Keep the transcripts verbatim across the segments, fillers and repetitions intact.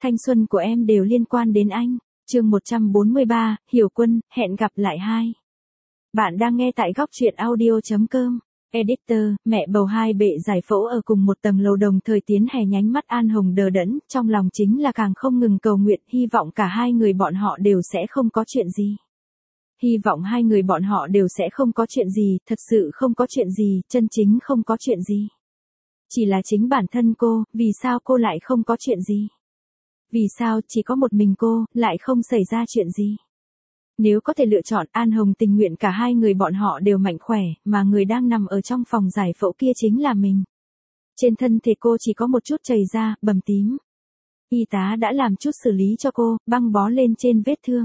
thanh xuân của em đều liên quan đến anh. Chương một trăm bốn mươi ba, Hiểu Quân, hẹn gặp lại hai. Bạn đang nghe tại góc truyện audio chấm com. Editor, mẹ bầu hai bệ giải phẫu ở cùng một tầng lầu đồng thời tiến hè nhánh mắt An Hồng đờ đẫn, trong lòng chính là càng không ngừng cầu nguyện, hy vọng cả hai người bọn họ đều sẽ không có chuyện gì. Hy vọng hai người bọn họ đều sẽ không có chuyện gì, thật sự không có chuyện gì, chân chính không có chuyện gì. Chỉ là chính bản thân cô, vì sao cô lại không có chuyện gì? Vì sao chỉ có một mình cô, lại không xảy ra chuyện gì? Nếu có thể lựa chọn, An Hồng tình nguyện cả hai người bọn họ đều mạnh khỏe, mà người đang nằm ở trong phòng giải phẫu kia chính là mình. Trên thân thể cô chỉ có một chút chảy ra, bầm tím. Y tá đã làm chút xử lý cho cô, băng bó lên trên vết thương.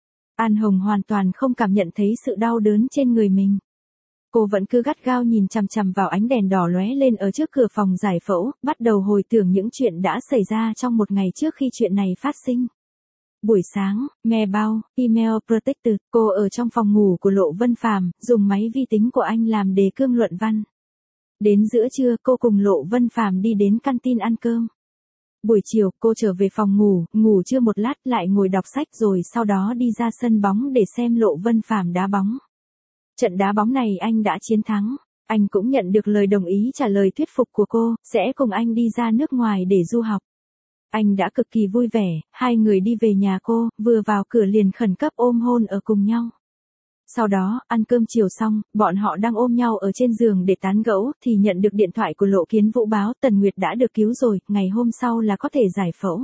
An Hồng hoàn toàn không cảm nhận thấy sự đau đớn trên người mình. Cô vẫn cứ gắt gao nhìn chằm chằm vào ánh đèn đỏ lóe lên ở trước cửa phòng giải phẫu, bắt đầu hồi tưởng những chuyện đã xảy ra trong một ngày trước khi chuyện này phát sinh. Buổi sáng, Mailbox, email protected, cô ở trong phòng ngủ của Lộ Vân Phàm, dùng máy vi tính của anh làm đề cương luận văn. Đến giữa trưa, cô cùng Lộ Vân Phàm đi đến canteen ăn cơm. Buổi chiều, cô trở về phòng ngủ, ngủ chưa một lát lại ngồi đọc sách rồi sau đó đi ra sân bóng để xem Lộ Vân Phàm đá bóng. Trận đá bóng này anh đã chiến thắng. Anh cũng nhận được lời đồng ý trả lời thuyết phục của cô, sẽ cùng anh đi ra nước ngoài để du học. Anh đã cực kỳ vui vẻ, hai người đi về nhà cô, vừa vào cửa liền khẩn cấp ôm hôn ở cùng nhau. Sau đó, ăn cơm chiều xong, bọn họ đang ôm nhau ở trên giường để tán gẫu, thì nhận được điện thoại của Lộ Kiến Vũ báo Tần Nguyệt đã được cứu rồi, ngày hôm sau là có thể giải phẫu.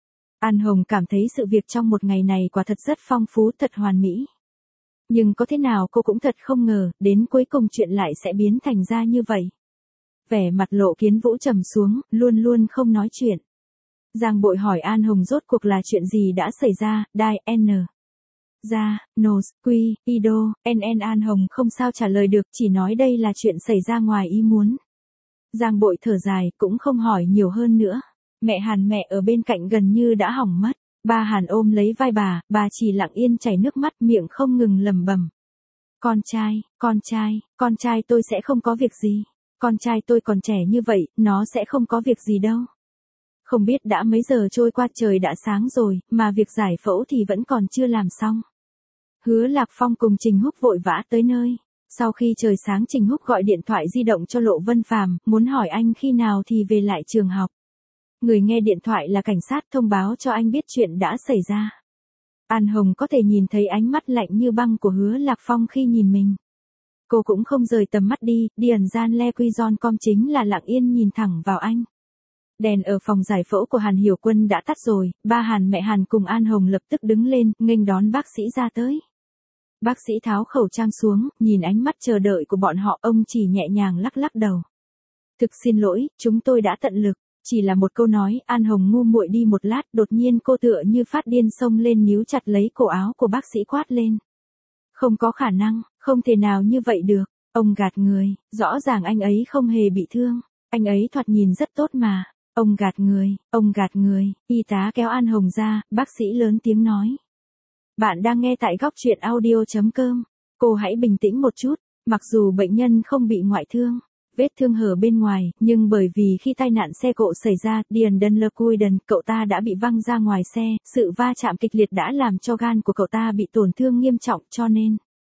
An Hồng cảm thấy sự việc trong một ngày này quả thật rất phong phú, thật hoàn mỹ. Nhưng có thế nào cô cũng thật không ngờ, đến cuối cùng chuyện lại sẽ biến thành ra như vậy. Vẻ mặt Lộ Kiến Vũ trầm xuống, luôn luôn không nói chuyện. Giang Bội hỏi An Hồng rốt cuộc là chuyện gì đã xảy ra, Đai, N. Ra, Nos, Quy, Ido, en en An Hồng không sao trả lời được, chỉ nói đây là chuyện xảy ra ngoài ý muốn. Giang Bội thở dài, cũng không hỏi nhiều hơn nữa. Mẹ Hàn mẹ ở bên cạnh gần như đã hỏng mất. Ba Hàn ôm lấy vai bà, bà chỉ lặng yên chảy nước mắt, miệng không ngừng lẩm bẩm. Con trai, con trai, con trai tôi sẽ không có việc gì. Con trai tôi còn trẻ như vậy, nó sẽ không có việc gì đâu. Không biết đã mấy giờ trôi qua, trời đã sáng rồi, mà việc giải phẫu thì vẫn còn chưa làm xong. Hứa Lạc Phong cùng Trình Húc vội vã tới nơi. Sau khi trời sáng Trình Húc gọi điện thoại di động cho Lộ Vân Phàm, muốn hỏi anh khi nào thì về lại trường học. Người nghe điện thoại là cảnh sát thông báo cho anh biết chuyện đã xảy ra. An Hồng có thể nhìn thấy ánh mắt lạnh như băng của Hứa Lạc Phong khi nhìn mình. Cô cũng không rời tầm mắt đi, Điền Gian Le Quy Giòn Com chính là lặng yên nhìn thẳng vào anh. Đèn ở phòng giải phẫu của Hàn Hiểu Quân đã tắt rồi, ba Hàn mẹ Hàn cùng An Hồng lập tức đứng lên, nghênh đón bác sĩ ra tới. Bác sĩ tháo khẩu trang xuống, nhìn ánh mắt chờ đợi của bọn họ, ông chỉ nhẹ nhàng lắc lắc đầu. Thực xin lỗi, chúng tôi đã tận lực. Chỉ là một câu nói, An Hồng ngu muội đi một lát, đột nhiên cô tựa như phát điên xông lên níu chặt lấy cổ áo của bác sĩ quát lên. Không có khả năng, không thể nào như vậy được, ông gạt người, rõ ràng anh ấy không hề bị thương, anh ấy thoạt nhìn rất tốt mà, ông gạt người, ông gạt người, y tá kéo An Hồng ra, bác sĩ lớn tiếng nói. Bạn đang nghe tại góc truyện audio chấm com, cô hãy bình tĩnh một chút, mặc dù bệnh nhân không bị ngoại thương. Vết thương hở bên ngoài, nhưng bởi vì khi tai nạn xe cộ xảy ra, Điền Đân Lơ Cui Đần, cậu ta đã bị văng ra ngoài xe, sự va chạm kịch liệt đã làm cho gan của cậu ta bị tổn thương nghiêm trọng cho nên.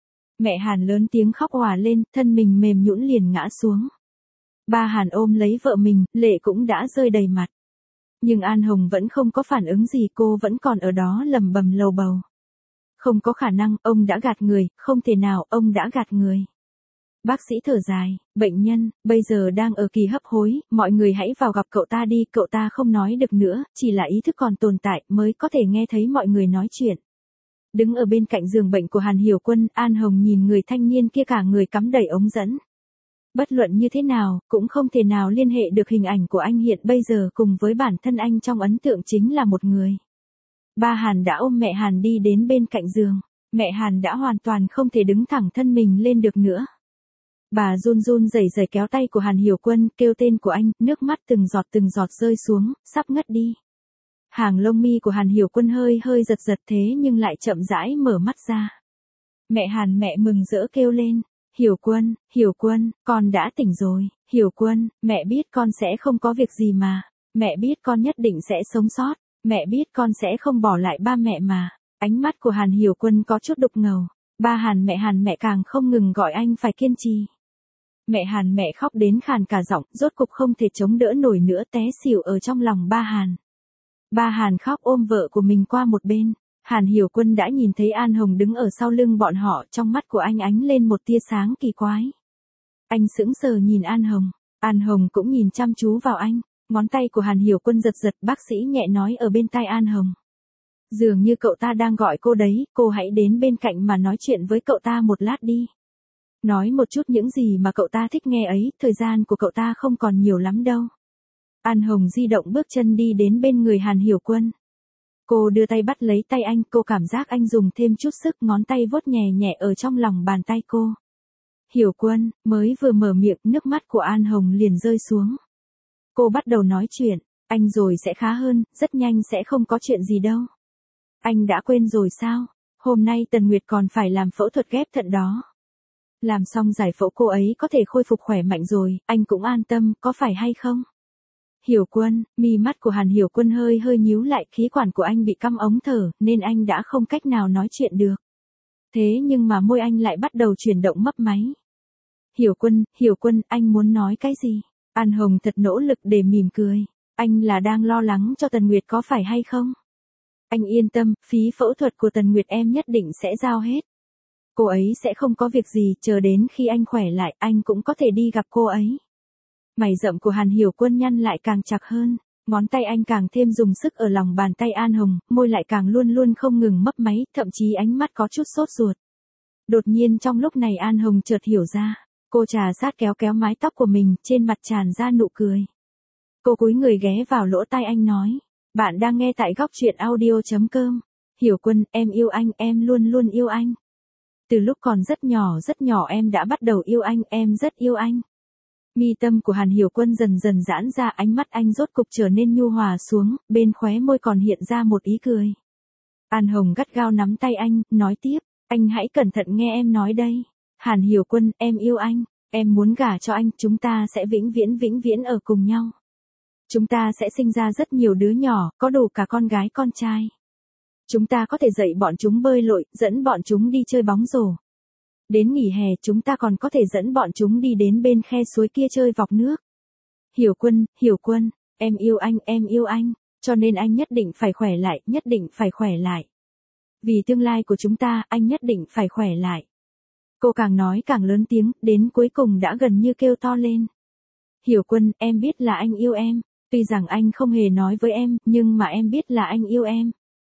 Mẹ Hàn lớn tiếng khóc òa lên, thân mình mềm nhũn liền ngã xuống. Ba Hàn ôm lấy vợ mình, lệ cũng đã rơi đầy mặt. Nhưng An Hồng vẫn không có phản ứng gì, cô vẫn còn ở đó lầm bầm lầu bầu. Không có khả năng, ông đã gạt người, không thể nào, ông đã gạt người. Bác sĩ thở dài, bệnh nhân, bây giờ đang ở kỳ hấp hối, mọi người hãy vào gặp cậu ta đi, cậu ta không nói được nữa, chỉ là ý thức còn tồn tại mới có thể nghe thấy mọi người nói chuyện. Đứng ở bên cạnh giường bệnh của Hàn Hiểu Quân, An Hồng nhìn người thanh niên kia cả người cắm đầy ống dẫn. Bất luận như thế nào, cũng không thể nào liên hệ được hình ảnh của anh hiện bây giờ cùng với bản thân anh trong ấn tượng chính là một người. Ba Hàn đã ôm mẹ Hàn đi đến bên cạnh giường, mẹ Hàn đã hoàn toàn không thể đứng thẳng thân mình lên được nữa. Bà run run rẩy rẩy kéo tay của Hàn Hiểu Quân, kêu tên của anh, nước mắt từng giọt từng giọt rơi xuống, sắp ngất đi. Hàng lông mi của Hàn Hiểu Quân hơi hơi giật giật thế nhưng lại chậm rãi mở mắt ra. Mẹ Hàn mẹ mừng rỡ kêu lên, Hiểu Quân, Hiểu Quân, con đã tỉnh rồi, Hiểu Quân, mẹ biết con sẽ không có việc gì mà, mẹ biết con nhất định sẽ sống sót, Mẹ biết con sẽ không bỏ lại ba mẹ mà. Ánh mắt của Hàn Hiểu Quân có chút đục ngầu. Ba Hàn mẹ Hàn mẹ càng không ngừng gọi anh phải kiên trì. Mẹ Hàn mẹ khóc đến khàn cả giọng, rốt cục không thể chống đỡ nổi nữa té xỉu ở trong lòng ba Hàn. Ba Hàn khóc ôm vợ của mình qua một bên. Hàn Hiểu Quân đã nhìn thấy An Hồng đứng ở sau lưng bọn họ, trong mắt của anh ánh lên một tia sáng kỳ quái. Anh sững sờ nhìn An Hồng. An Hồng cũng nhìn chăm chú vào anh. Ngón tay của Hàn Hiểu Quân giật giật, bác sĩ nhẹ nói ở bên tai An Hồng. Dường như cậu ta đang gọi cô đấy, cô hãy đến bên cạnh mà nói chuyện với cậu ta một lát đi. Nói một chút những gì mà cậu ta thích nghe ấy, thời gian của cậu ta không còn nhiều lắm đâu. An Hồng di động bước chân đi đến bên người Hàn Hiểu Quân. Cô đưa tay bắt lấy tay anh, cô cảm giác anh dùng thêm chút sức, ngón tay vuốt nhẹ nhẹ ở trong lòng bàn tay cô. Hiểu Quân, mới vừa mở miệng, nước mắt của An Hồng liền rơi xuống. Cô bắt đầu nói chuyện, anh rồi sẽ khá hơn, rất nhanh sẽ không có chuyện gì đâu. Anh đã quên rồi sao? Hôm nay Tần Nguyệt còn phải làm phẫu thuật ghép thận đó. Làm xong giải phẫu cô ấy có thể khôi phục khỏe mạnh rồi, anh cũng an tâm, có phải hay không? Hiểu Quân, mi mắt của Hàn Hiểu Quân hơi hơi nhíu lại, khí quản của anh bị căng ống thở, nên anh đã không cách nào nói chuyện được. Thế nhưng mà môi anh lại bắt đầu chuyển động mấp máy. Hiểu Quân, Hiểu Quân, anh muốn nói cái gì? An Hồng thật nỗ lực để mỉm cười. Anh là đang lo lắng cho Tần Nguyệt có phải hay không? Anh yên tâm, phí phẫu thuật của Tần Nguyệt em nhất định sẽ giao hết. Cô ấy sẽ không có việc gì, chờ đến khi anh khỏe lại, anh cũng có thể đi gặp cô ấy. Mày rậm của Hàn Hiểu Quân nhăn lại càng chặt hơn, ngón tay anh càng thêm dùng sức ở lòng bàn tay An Hồng, môi lại càng luôn luôn không ngừng mấp máy, thậm chí ánh mắt có chút sốt ruột. Đột nhiên trong lúc này An Hồng chợt hiểu ra, cô trà sát kéo kéo mái tóc của mình, trên mặt tràn ra nụ cười. Cô cúi người ghé vào lỗ tai anh nói, bạn đang nghe tại góc truyện audio chấm com. Hiểu Quân, em yêu anh, em luôn luôn yêu anh. Từ lúc còn rất nhỏ rất nhỏ em đã bắt đầu yêu anh, em rất yêu anh. Mi tâm của Hàn Hiểu Quân dần dần giãn ra, ánh mắt anh rốt cục trở nên nhu hòa xuống, bên khóe môi còn hiện ra một ý cười. An Hồng gắt gao nắm tay anh, nói tiếp, anh hãy cẩn thận nghe em nói đây. Hàn Hiểu Quân, em yêu anh, em muốn gả cho anh, chúng ta sẽ vĩnh viễn vĩnh viễn ở cùng nhau. Chúng ta sẽ sinh ra rất nhiều đứa nhỏ, có đủ cả con gái con trai. Chúng ta có thể dạy bọn chúng bơi lội, dẫn bọn chúng đi chơi bóng rổ. Đến nghỉ hè chúng ta còn có thể dẫn bọn chúng đi đến bên khe suối kia chơi vọc nước. Hiểu Quân, Hiểu Quân, em yêu anh, em yêu anh, cho nên anh nhất định phải khỏe lại, nhất định phải khỏe lại. Vì tương lai của chúng ta, anh nhất định phải khỏe lại. Cô càng nói càng lớn tiếng, đến cuối cùng đã gần như kêu to lên. Hiểu Quân, em biết là anh yêu em, tuy rằng anh không hề nói với em, nhưng mà em biết là anh yêu em.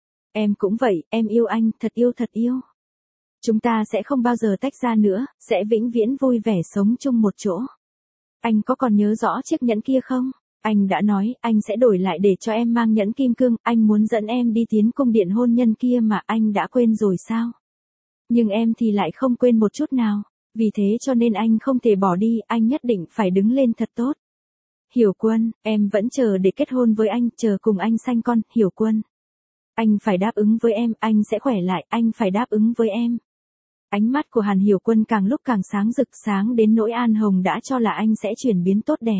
Em cũng vậy, em yêu anh, thật yêu thật yêu. Chúng ta sẽ không bao giờ tách ra nữa, sẽ vĩnh viễn vui vẻ sống chung một chỗ. Anh có còn nhớ rõ chiếc nhẫn kia không? Anh đã nói, anh sẽ đổi lại để cho em mang nhẫn kim cương, anh muốn dẫn em đi tiến cung điện hôn nhân kia mà anh đã quên rồi sao? Nhưng em thì lại không quên một chút nào, vì thế cho nên anh không thể bỏ đi, anh nhất định phải đứng lên thật tốt. Hiểu Quân, em vẫn chờ để kết hôn với anh, chờ cùng anh sanh con, Hiểu Quân. Anh phải đáp ứng với em, anh sẽ khỏe lại, anh phải đáp ứng với em. Ánh mắt của Hàn Hiểu Quân càng lúc càng sáng rực, sáng đến nỗi An Hồng đã cho là anh sẽ chuyển biến tốt đẹp.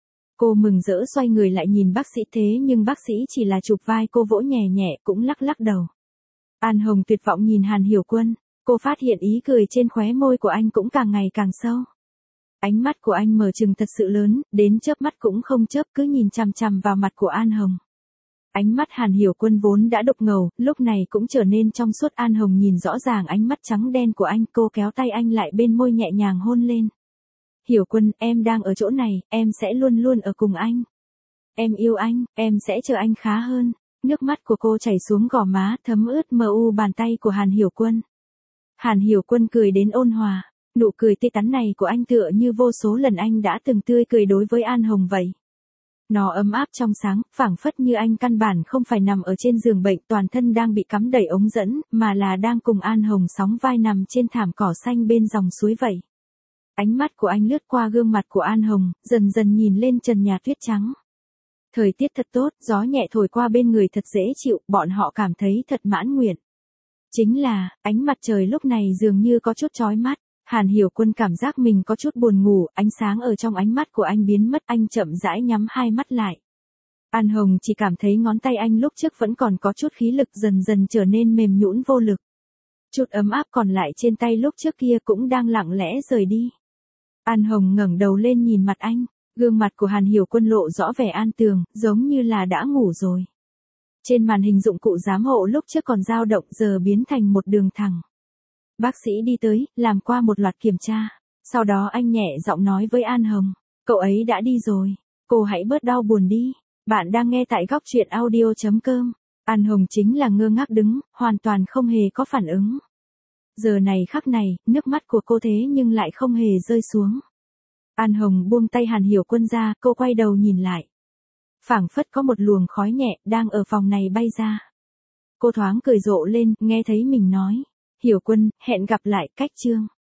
Cô mừng rỡ xoay người lại nhìn bác sĩ, thế nhưng bác sĩ chỉ là chụp vai cô, vỗ nhẹ nhẹ, cũng lắc lắc đầu. An Hồng tuyệt vọng nhìn Hàn Hiểu Quân, cô phát hiện ý cười trên khóe môi của anh cũng càng ngày càng sâu. Ánh mắt của anh mở trừng thật sự lớn, đến chớp mắt cũng không chớp, cứ nhìn chằm chằm vào mặt của An Hồng. Ánh mắt Hàn Hiểu Quân vốn đã đục ngầu, lúc này cũng trở nên trong suốt. An Hồng nhìn rõ ràng ánh mắt trắng đen của anh, cô kéo tay anh lại bên môi nhẹ nhàng hôn lên. Hiểu Quân, em đang ở chỗ này, em sẽ luôn luôn ở cùng anh. Em yêu anh, em sẽ chờ anh khá hơn. Nước mắt của cô chảy xuống gò má, thấm ướt mờ u bàn tay của Hàn Hiểu Quân. Hàn Hiểu Quân cười đến ôn hòa, nụ cười tươi tắn này của anh tựa như vô số lần anh đã từng tươi cười đối với An Hồng vậy. Nó ấm áp trong sáng, phảng phất như anh căn bản không phải nằm ở trên giường bệnh, toàn thân đang bị cắm đầy ống dẫn, mà là đang cùng An Hồng sóng vai nằm trên thảm cỏ xanh bên dòng suối vậy. Ánh mắt của anh lướt qua gương mặt của An Hồng, dần dần nhìn lên trần nhà tuyết trắng. Thời tiết thật tốt, gió nhẹ thổi qua bên người thật dễ chịu, bọn họ cảm thấy thật mãn nguyện. Chính là, ánh mặt trời lúc này dường như có chút chói mắt. Hàn Hiểu Quân cảm giác mình có chút buồn ngủ, ánh sáng ở trong ánh mắt của anh biến mất, anh chậm rãi nhắm hai mắt lại. An Hồng chỉ cảm thấy ngón tay anh lúc trước vẫn còn có chút khí lực dần dần trở nên mềm nhũn vô lực. Chút ấm áp còn lại trên tay lúc trước kia cũng đang lặng lẽ rời đi. An Hồng ngẩng đầu lên nhìn mặt anh, gương mặt của Hàn Hiểu Quân lộ rõ vẻ an tường, giống như là đã ngủ rồi. Trên màn hình dụng cụ giám hộ lúc trước còn dao động giờ biến thành một đường thẳng. Bác sĩ đi tới, làm qua một loạt kiểm tra. Sau đó anh nhẹ giọng nói với An Hồng, cậu ấy đã đi rồi, cô hãy bớt đau buồn đi. Bạn đang nghe tại góc truyện audio.com. An Hồng chính là ngơ ngác đứng, hoàn toàn không hề có phản ứng. Giờ này khắc này, nước mắt của cô thế nhưng lại không hề rơi xuống. An Hồng buông tay Hàn Hiểu Quân ra, cô quay đầu nhìn lại. Phảng phất có một luồng khói nhẹ đang ở phòng này bay ra. Cô thoáng cười rộ lên, nghe thấy mình nói, Hiểu Quân, hẹn gặp lại, cách chương.